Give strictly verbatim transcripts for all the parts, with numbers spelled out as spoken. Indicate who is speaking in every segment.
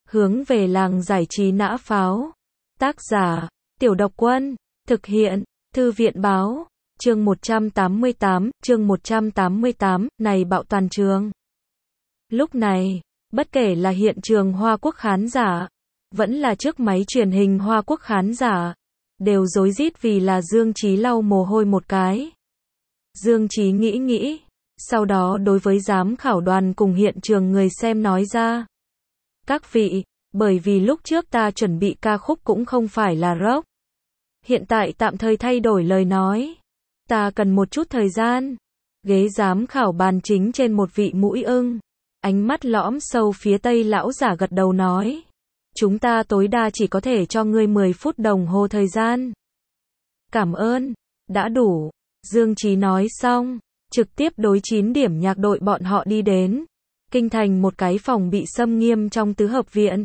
Speaker 1: Hướng về làng giải trí nã pháo. Tác giả, Tiểu Độc Quân. Thực hiện, Thư viện báo. Chương một trăm tám mươi tám, chương một trăm tám mươi tám, này bạo toàn trường. Lúc này, bất kể là hiện trường Hoa Quốc khán giả, vẫn là trước máy truyền hình Hoa Quốc khán giả, đều rối rít vì là Dương Chí lau mồ hôi một cái. Dương Chí nghĩ nghĩ, sau đó đối với giám khảo đoàn cùng hiện trường người xem nói ra. Các vị, bởi vì lúc trước ta chuẩn bị ca khúc cũng không phải là rock. Hiện tại tạm thời thay đổi lời nói. Ta cần một chút thời gian. Ghế giám khảo bàn chính trên một vị mũi ưng. Ánh mắt lõm sâu phía tây lão giả gật đầu nói. Chúng ta tối đa chỉ có thể cho ngươi mười phút đồng hồ thời gian. Cảm ơn, đã đủ. Dương Chí nói xong, trực tiếp đối chín điểm nhạc đội bọn họ đi đến. Kinh thành một cái phòng bị xâm nghiêm trong tứ hợp viện.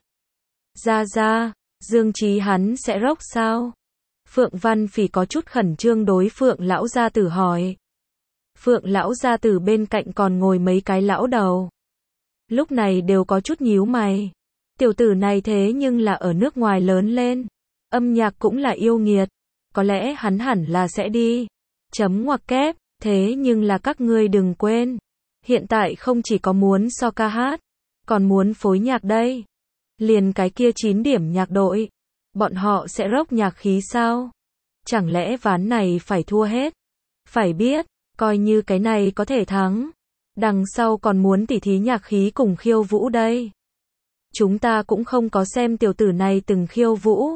Speaker 1: Ra ra, Dương Chí hắn sẽ rock sao? Phượng Văn Phỉ có chút khẩn trương đối Phượng lão gia tử hỏi. Phượng lão gia tử bên cạnh còn ngồi mấy cái lão đầu. Lúc này đều có chút nhíu mày. Tiểu tử này thế nhưng là ở nước ngoài lớn lên. Âm nhạc cũng là yêu nghiệt. Có lẽ hắn hẳn là sẽ đi. Chấm ngoặc kép, thế nhưng là các ngươi đừng quên. Hiện tại không chỉ có muốn so ca hát, còn muốn phối nhạc đây. Liền cái kia chín điểm nhạc đội. Bọn họ sẽ rock nhạc khí sao? Chẳng lẽ ván này phải thua hết? Phải biết, coi như cái này có thể thắng. Đằng sau còn muốn tỉ thí nhạc khí cùng khiêu vũ đây. Chúng ta cũng không có xem tiểu tử này từng khiêu vũ.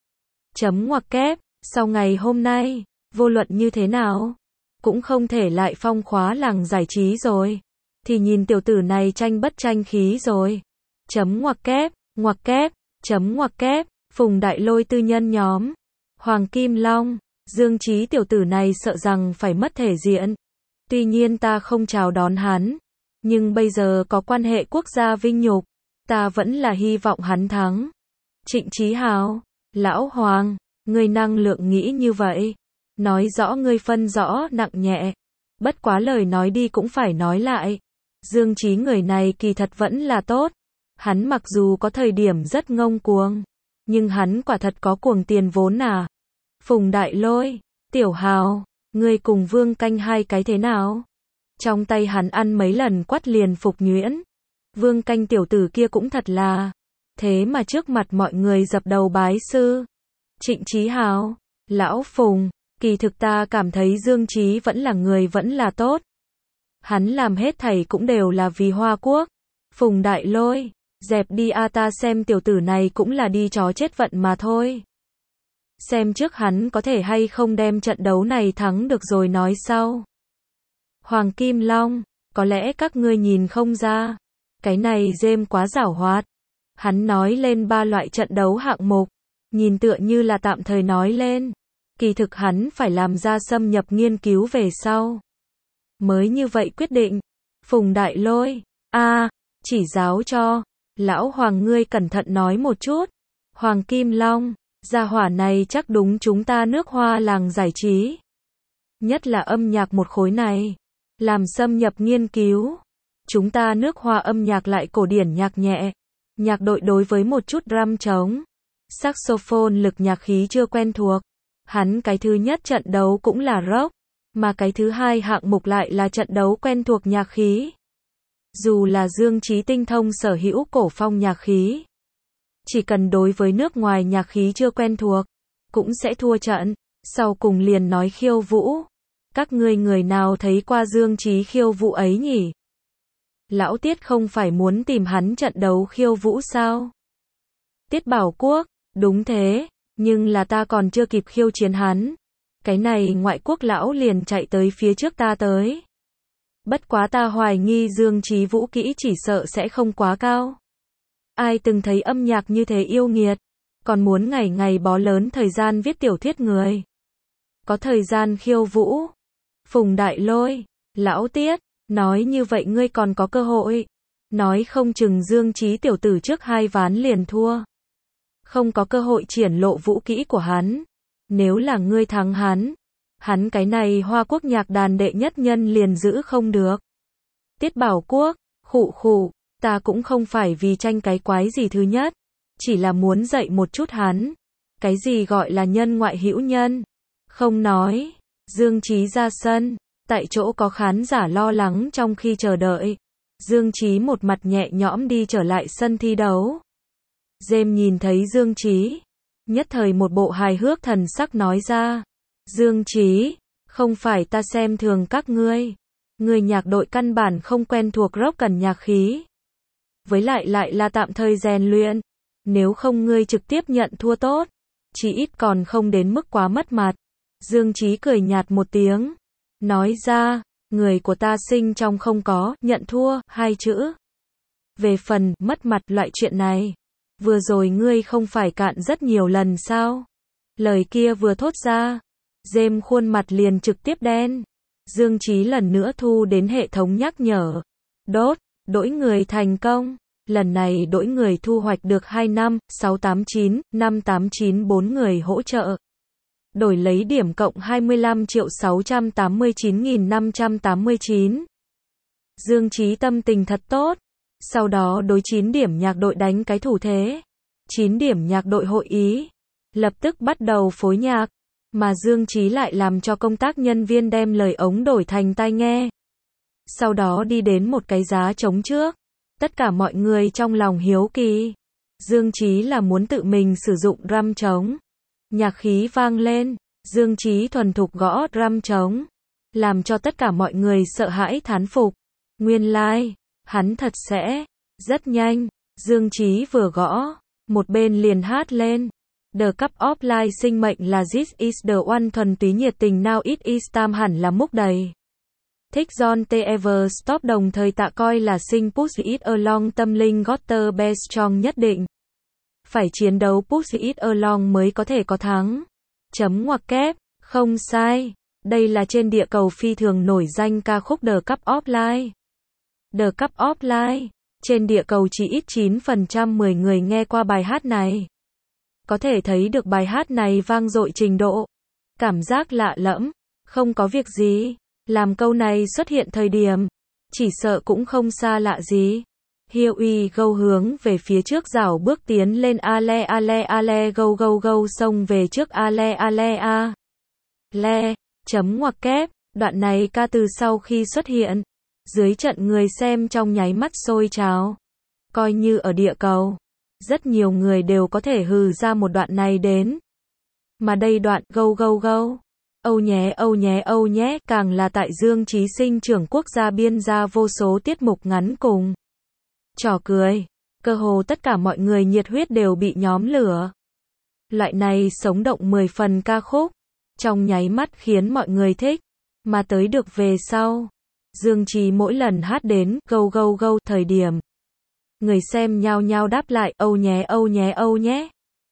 Speaker 1: Chấm ngoặc kép, sau ngày hôm nay, vô luận như thế nào, cũng không thể lại phong khóa làng giải trí rồi. Thì nhìn tiểu tử này tranh bất tranh khí rồi. Chấm ngoặc kép, ngoặc kép, chấm ngoặc kép, Phùng Đại Lôi tư nhân nhóm. Hoàng Kim Long, Dương Chí tiểu tử này sợ rằng phải mất thể diện. Tuy nhiên ta không chào đón hắn, nhưng bây giờ có quan hệ quốc gia vinh nhục, ta vẫn là hy vọng hắn thắng. Trịnh Chí Hào, Lão Hoàng, ngươi năng lượng nghĩ như vậy, nói rõ ngươi phân rõ nặng nhẹ. Bất quá lời nói đi cũng phải nói lại. Dương Chí người này kỳ thật vẫn là tốt. Hắn mặc dù có thời điểm rất ngông cuồng, nhưng hắn quả thật có cuồng tiền vốn à. Phùng Đại Lôi, Tiểu Hào, ngươi cùng Vương Canh hai cái thế nào? Trong tay hắn ăn mấy lần quát liền phục nhuyễn. Vương Canh tiểu tử kia cũng thật là. Thế mà trước mặt mọi người dập đầu bái sư. Trịnh Chí Hào, Lão Phùng, kỳ thực ta cảm thấy Dương Chí vẫn là người vẫn là tốt. Hắn làm hết thảy cũng đều là vì Hoa Quốc. Phùng Đại Lôi, dẹp đi a, ta xem tiểu tử này cũng là đi chó chết vận mà thôi. Xem trước hắn có thể hay không đem trận đấu này thắng được rồi nói sau. Hoàng Kim Long, có lẽ các ngươi nhìn không ra. Cái này James quá giảo hoạt. Hắn nói lên ba loại trận đấu hạng mục. Nhìn tựa như là tạm thời nói lên. Kỳ thực hắn phải làm ra xâm nhập nghiên cứu về sau. Mới như vậy quyết định. Phùng Đại Lôi, a, chỉ giáo cho. Lão Hoàng ngươi cẩn thận nói một chút. Hoàng Kim Long, gia hỏa này chắc đúng chúng ta nước Hoa làng giải trí. Nhất là âm nhạc một khối này. Làm xâm nhập nghiên cứu. Chúng ta nước Hoa âm nhạc lại cổ điển nhạc nhẹ. Nhạc đội đối với một chút drum trống. Saxophone lực nhạc khí chưa quen thuộc. Hắn cái thứ nhất trận đấu cũng là rock. Mà cái thứ hai hạng mục lại là trận đấu quen thuộc nhạc khí. Dù là Dương Chí tinh thông sở hữu cổ phong nhạc khí. Chỉ cần đối với nước ngoài nhạc khí chưa quen thuộc, cũng sẽ thua trận. Sau cùng liền nói khiêu vũ. Các ngươi người nào thấy qua Dương Chí khiêu vũ ấy nhỉ? Lão Tiết không phải muốn tìm hắn trận đấu khiêu vũ sao? Tiết Bảo Quốc, đúng thế, nhưng là ta còn chưa kịp khiêu chiến hắn. Cái này ngoại quốc lão liền chạy tới phía trước ta tới. Bất quá ta hoài nghi Dương Chí vũ kỹ chỉ sợ sẽ không quá cao. Ai từng thấy âm nhạc như thế yêu nghiệt, còn muốn ngày ngày bó lớn thời gian viết tiểu thuyết người. Có thời gian khiêu vũ. Phùng Đại Lôi, Lão Tiết, nói như vậy ngươi còn có cơ hội. Nói không chừng Dương Chí tiểu tử trước hai ván liền thua. Không có cơ hội triển lộ vũ kỹ của hắn. Nếu là ngươi thắng hắn, hắn cái này Hoa Quốc nhạc đàn đệ nhất nhân liền giữ không được. Tiết Bảo Quốc, khụ khụ, ta cũng không phải vì tranh cái quái gì thứ nhất. chỉ là muốn dạy một chút hắn. Cái gì gọi là nhân ngoại hữu nhân? Không nói. Dương Chí ra sân. Tại chỗ có khán giả lo lắng trong khi chờ đợi. Dương Chí một mặt nhẹ nhõm đi trở lại sân thi đấu. James nhìn thấy Dương Chí, nhất thời một bộ hài hước thần sắc nói ra. Dương Chí, không phải ta xem thường các ngươi. Người nhạc đội căn bản không quen thuộc rock cần nhạc khí. Với lại lại là tạm thời rèn luyện. Nếu không ngươi trực tiếp nhận thua tốt. Chỉ ít còn không đến mức quá mất mặt. Dương Chí cười nhạt một tiếng. Nói ra, người của ta sinh trong không có, nhận thua, hai chữ. Về phần, mất mặt loại chuyện này. Vừa rồi ngươi không phải cạn rất nhiều lần sao? Lời kia vừa thốt ra. James khuôn mặt liền trực tiếp đen. Dương Chí lần nữa thu đến hệ thống nhắc nhở. Đốt, đổi người thành công. Lần này đổi người thu hoạch được hai năm, sáu tám chín, năm tám chín bốn người hỗ trợ. Đổi lấy điểm cộng hai mươi lăm triệu sáu trăm tám mươi chín nghìn năm trăm tám mươi chín. Dương Chí tâm tình thật tốt. Sau đó đối chín điểm nhạc đội đánh cái thủ thế. chín điểm nhạc đội hội ý. Lập tức bắt đầu phối nhạc. Mà Dương Chí lại làm cho công tác nhân viên đem lời ống đổi thành tai nghe. Sau đó đi đến một cái giá trống trước. Tất cả mọi người trong lòng hiếu kỳ. Dương Chí là muốn tự mình sử dụng drum trống. Nhạc khí vang lên. Dương Chí thuần thục gõ drum trống. Làm cho tất cả mọi người sợ hãi thán phục. Nguyên lai, like, hắn thật sẽ. Rất nhanh. Dương Chí vừa gõ. Một bên liền hát lên. The Cup of Life sinh mệnh là This is the one thuần túy nhiệt tình now it is time hẳn là múc đầy. Thích John T. Ever Stop đồng thời tạ coi là sing Push It Along tâm linh Gotter Best Strong nhất định. Phải chiến đấu Push It Along mới có thể có thắng. Chấm ngoặc kép, không sai. Đây là trên địa cầu phi thường nổi danh ca khúc The Cup of Life. The Cup of Life. Trên địa cầu chỉ ít chín phần trăm mười người nghe qua bài hát này. Có thể thấy được bài hát này vang dội trình độ. Cảm giác lạ lẫm. Không có việc gì. Làm câu này xuất hiện thời điểm. Chỉ sợ cũng không xa lạ gì. Here we go hướng về phía trước rảo bước tiến lên ale ale ale go go go xông về trước ale ale a. Le. Chấm ngoặc kép. Đoạn này ca từ sau khi xuất hiện. Dưới trận người xem trong nháy mắt sôi trào. Coi như ở địa cầu. Rất nhiều người đều có thể hừ ra một đoạn này đến. Mà đây đoạn go go go. Âu nhé âu nhé âu nhé càng là tại Dương Chí sinh trưởng quốc gia biên ra vô số tiết mục ngắn cùng. Trò cười. Cơ hồ tất cả mọi người nhiệt huyết đều bị nhóm lửa. Loại này sống động mười phần ca khúc. Trong nháy mắt khiến mọi người thích. Mà tới được về sau. Dương Chí mỗi lần hát đến go go go thời điểm. Người xem nhao nhao đáp lại âu nhé âu nhé âu nhé.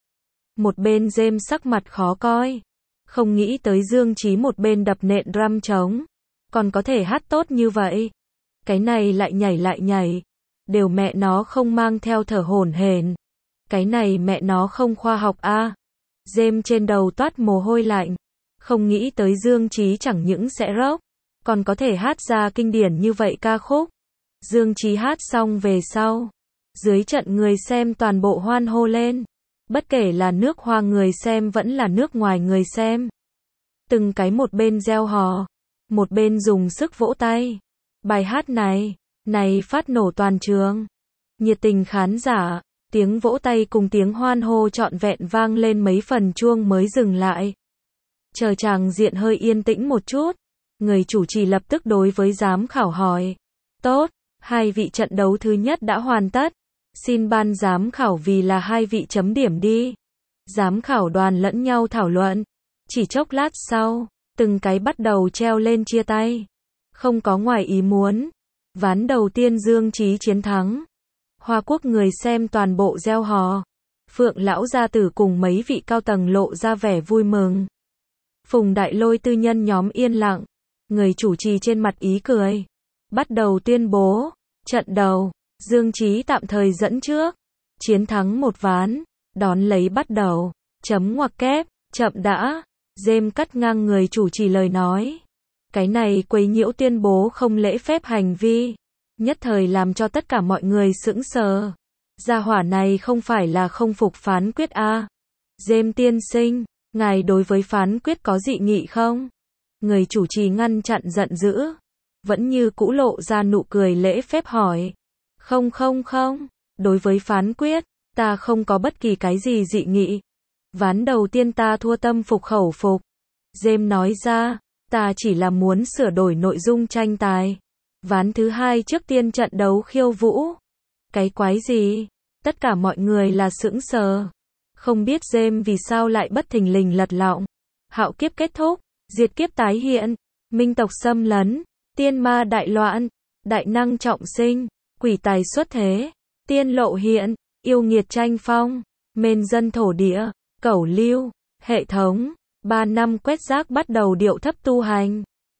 Speaker 1: Một bên James sắc mặt khó coi. Không nghĩ tới Dương Chí một bên đập nện drum trống. Còn có thể hát tốt như vậy. Cái này lại nhảy lại nhảy. Đều mẹ nó không mang theo thở hổn hển. Cái này mẹ nó không khoa học a. À. James trên đầu toát mồ hôi lạnh. Không nghĩ tới Dương Chí chẳng những sẽ rock. Còn có thể hát ra kinh điển như vậy ca khúc. Dương Chí hát xong về sau. Dưới trận người xem toàn bộ hoan hô lên. Bất kể là nước Hoa người xem vẫn là nước ngoài người xem. Từng cái một bên reo hò. Một bên dùng sức vỗ tay. Bài hát này, này phát nổ toàn trường. Nhiệt tình khán giả, tiếng vỗ tay cùng tiếng hoan hô trọn vẹn vang lên mấy phần chuông mới dừng lại. Chờ chàng diện hơi yên tĩnh một chút. Người chủ trì lập tức đối với giám khảo hỏi. Tốt, hai vị trận đấu thứ nhất đã hoàn tất. Xin ban giám khảo vì là hai vị chấm điểm đi. Giám khảo đoàn lẫn nhau thảo luận. Chỉ chốc lát sau, từng cái bắt đầu treo lên chia tay. Không có ngoài ý muốn. Ván đầu tiên Dương Chí chiến thắng. Hoa Quốc người xem toàn bộ reo hò. Phượng lão gia tử cùng mấy vị cao tầng lộ ra vẻ vui mừng. Phùng Đại Lôi tư nhân nhóm yên lặng. Người chủ trì trên mặt ý cười. Bắt đầu tuyên bố. Trận đầu. Dương Chí tạm thời dẫn trước. Chiến thắng một ván. Đón lấy bắt đầu. Chấm ngoặc kép. Chậm đã. James cắt ngang người chủ trì lời nói. Cái này quấy nhiễu tuyên bố không lễ phép hành vi. Nhất thời làm cho tất cả mọi người sững sờ. Gia hỏa này không phải là không phục phán quyết a? James tiên sinh, ngài đối với phán quyết có dị nghị không? Người chủ trì ngăn chặn giận dữ, vẫn như cũ lộ ra nụ cười lễ phép hỏi. Không không không, đối với phán quyết, ta không có bất kỳ cái gì dị nghị. Ván đầu tiên ta thua tâm phục khẩu phục. James nói ra, ta chỉ là muốn sửa đổi nội dung tranh tài. Ván thứ hai trước tiên trận đấu khiêu vũ. Cái quái gì? Tất cả mọi người là sững sờ. Không biết James vì sao lại bất thình lình lật lọng. Hạo kiếp kết thúc, diệt kiếp tái hiện, minh tộc xâm lấn, tiên ma đại loạn, đại năng trọng sinh, quỷ tài xuất thế, tiên lộ hiện, yêu nghiệt tranh phong, mên dân thổ địa, cẩu lưu, hệ thống, ba năm quét rác bắt đầu điệu thấp tu hành.